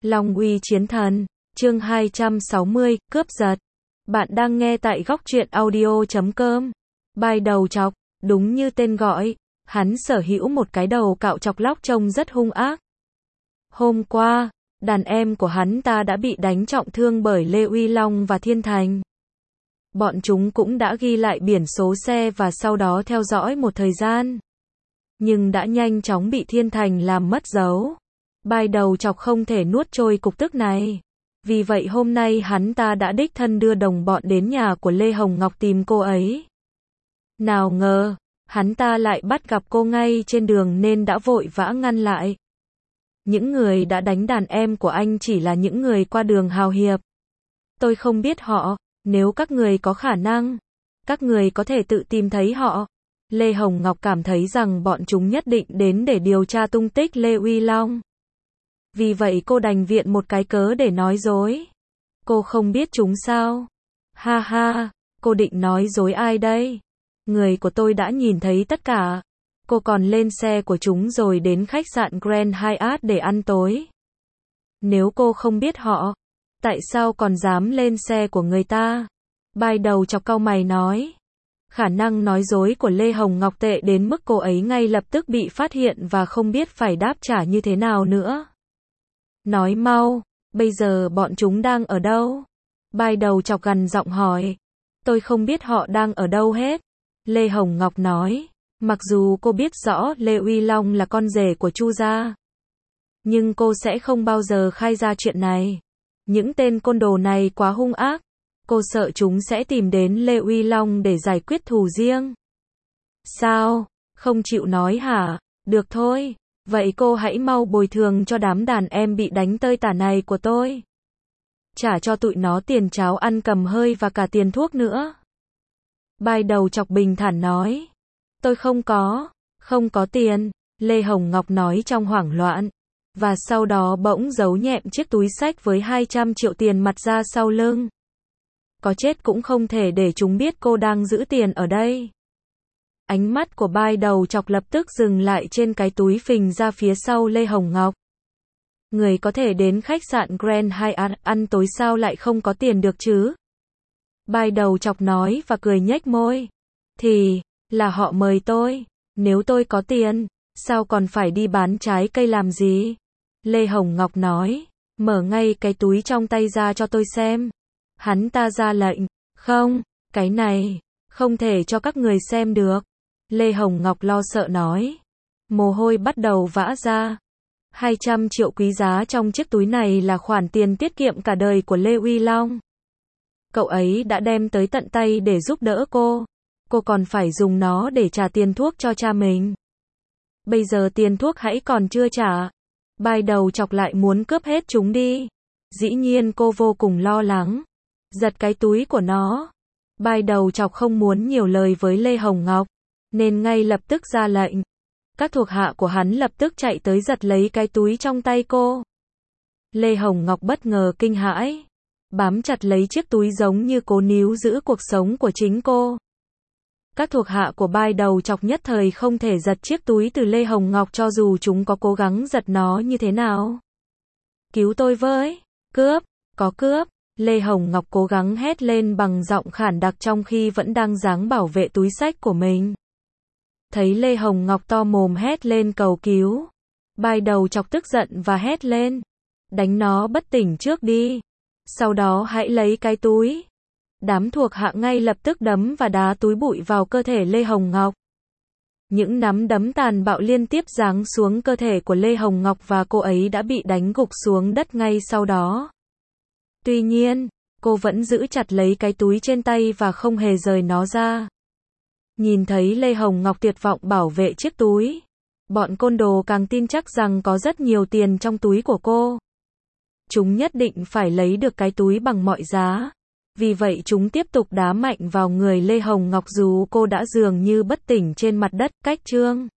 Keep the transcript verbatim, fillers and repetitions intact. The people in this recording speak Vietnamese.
Long uy chiến thần, chương hai trăm sáu mươi, cướp giật. Bạn đang nghe tại góc truyện audio chấm com. Bài đầu chọc, đúng như tên gọi, hắn sở hữu một cái đầu cạo chọc lóc trông rất hung ác. Hôm qua, đàn em của hắn ta đã bị đánh trọng thương bởi Lê Uy Long và Thiên Thành. Bọn chúng cũng đã ghi lại biển số xe và sau đó theo dõi một thời gian. Nhưng đã nhanh chóng bị Thiên Thành làm mất dấu. Bài đầu chọc không thể nuốt trôi cục tức này. Vì vậy hôm nay hắn ta đã đích thân đưa đồng bọn đến nhà của Lê Hồng Ngọc tìm cô ấy. Nào ngờ, hắn ta lại bắt gặp cô ngay trên đường nên đã vội vã ngăn lại. Những người đã đánh đàn em của anh chỉ là những người qua đường hào hiệp. Tôi không biết họ, nếu các người có khả năng, các người có thể tự tìm thấy họ. Lê Hồng Ngọc cảm thấy rằng bọn chúng nhất định đến để điều tra tung tích Lê Uy Long. Vì vậy cô đành viện một cái cớ để nói dối. Cô không biết chúng sao? Ha ha, cô định nói dối ai đây? Người của tôi đã nhìn thấy tất cả. Cô còn lên xe của chúng rồi đến khách sạn Grand Hyatt để ăn tối. Nếu cô không biết họ, tại sao còn dám lên xe của người ta? Bài đầu chọc cau mày nói. Khả năng nói dối của Lê Hồng Ngọc tệ đến mức cô ấy ngay lập tức bị phát hiện và không biết phải đáp trả như thế nào nữa. Nói mau, bây giờ bọn chúng đang ở đâu? Bài đầu chọc gằn giọng hỏi. Tôi không biết họ đang ở đâu hết. Lê Hồng Ngọc nói. Mặc dù cô biết rõ Lê Uy Long là con rể của Chu gia, nhưng cô sẽ không bao giờ khai ra chuyện này. Những tên côn đồ này quá hung ác. Cô sợ chúng sẽ tìm đến Lê Uy Long để giải quyết thù riêng. Sao? Không chịu nói hả? Được thôi. Vậy cô hãy mau bồi thường cho đám đàn em bị đánh tơi tả này của tôi. Trả cho tụi nó tiền cháo ăn cầm hơi và cả tiền thuốc nữa. Bài đầu chọc bình thản nói. Tôi không có, không có tiền, Lê Hồng Ngọc nói trong hoảng loạn. Và sau đó bỗng giấu nhẹm chiếc túi xách với hai trăm triệu tiền mặt ra sau lưng. Có chết cũng không thể để chúng biết cô đang giữ tiền ở đây. Ánh mắt của bài đầu chọc lập tức dừng lại trên cái túi phình ra phía sau Lê Hồng Ngọc. Người có thể đến khách sạn Grand Hyatt ăn tối sao lại không có tiền được chứ? Bài đầu chọc nói và cười nhếch môi. Thì, là họ mời tôi. Nếu tôi có tiền, sao còn phải đi bán trái cây làm gì? Lê Hồng Ngọc nói. Mở ngay cái túi trong tay ra cho tôi xem. Hắn ta ra lệnh. Không, cái này, không thể cho các người xem được. Lê Hồng Ngọc lo sợ nói. Mồ hôi bắt đầu vã ra. hai trăm triệu quý giá trong chiếc túi này là khoản tiền tiết kiệm cả đời của Lê Uy Long. Cậu ấy đã đem tới tận tay để giúp đỡ cô. Cô còn phải dùng nó để trả tiền thuốc cho cha mình. Bây giờ tiền thuốc hãy còn chưa trả. Bài đầu chọc lại muốn cướp hết chúng đi. Dĩ nhiên cô vô cùng lo lắng. Giật cái túi của nó. Bài đầu chọc không muốn nhiều lời với Lê Hồng Ngọc, nên ngay lập tức ra lệnh. Các thuộc hạ của hắn lập tức chạy tới giật lấy cái túi trong tay cô. Lê Hồng Ngọc bất ngờ kinh hãi. Bám chặt lấy chiếc túi giống như cố níu giữ cuộc sống của chính cô. Các thuộc hạ của bài đầu chọc nhất thời không thể giật chiếc túi từ Lê Hồng Ngọc cho dù chúng có cố gắng giật nó như thế nào. Cứu tôi với! Cướp! Có cướp! Lê Hồng Ngọc cố gắng hét lên bằng giọng khản đặc trong khi vẫn đang giáng bảo vệ túi xách của mình. Thấy Lê Hồng Ngọc to mồm hét lên cầu cứu. Bài đầu chọc tức giận và hét lên. Đánh nó bất tỉnh trước đi. Sau đó hãy lấy cái túi. Đám thuộc hạ ngay lập tức đấm và đá túi bụi vào cơ thể Lê Hồng Ngọc. Những nắm đấm tàn bạo liên tiếp giáng xuống cơ thể của Lê Hồng Ngọc và cô ấy đã bị đánh gục xuống đất ngay sau đó. Tuy nhiên, cô vẫn giữ chặt lấy cái túi trên tay và không hề rời nó ra. Nhìn thấy Lê Hồng Ngọc tuyệt vọng bảo vệ chiếc túi, bọn côn đồ càng tin chắc rằng có rất nhiều tiền trong túi của cô. Chúng nhất định phải lấy được cái túi bằng mọi giá. Vì vậy chúng tiếp tục đá mạnh vào người Lê Hồng Ngọc dù cô đã dường như bất tỉnh trên mặt đất. Cách chương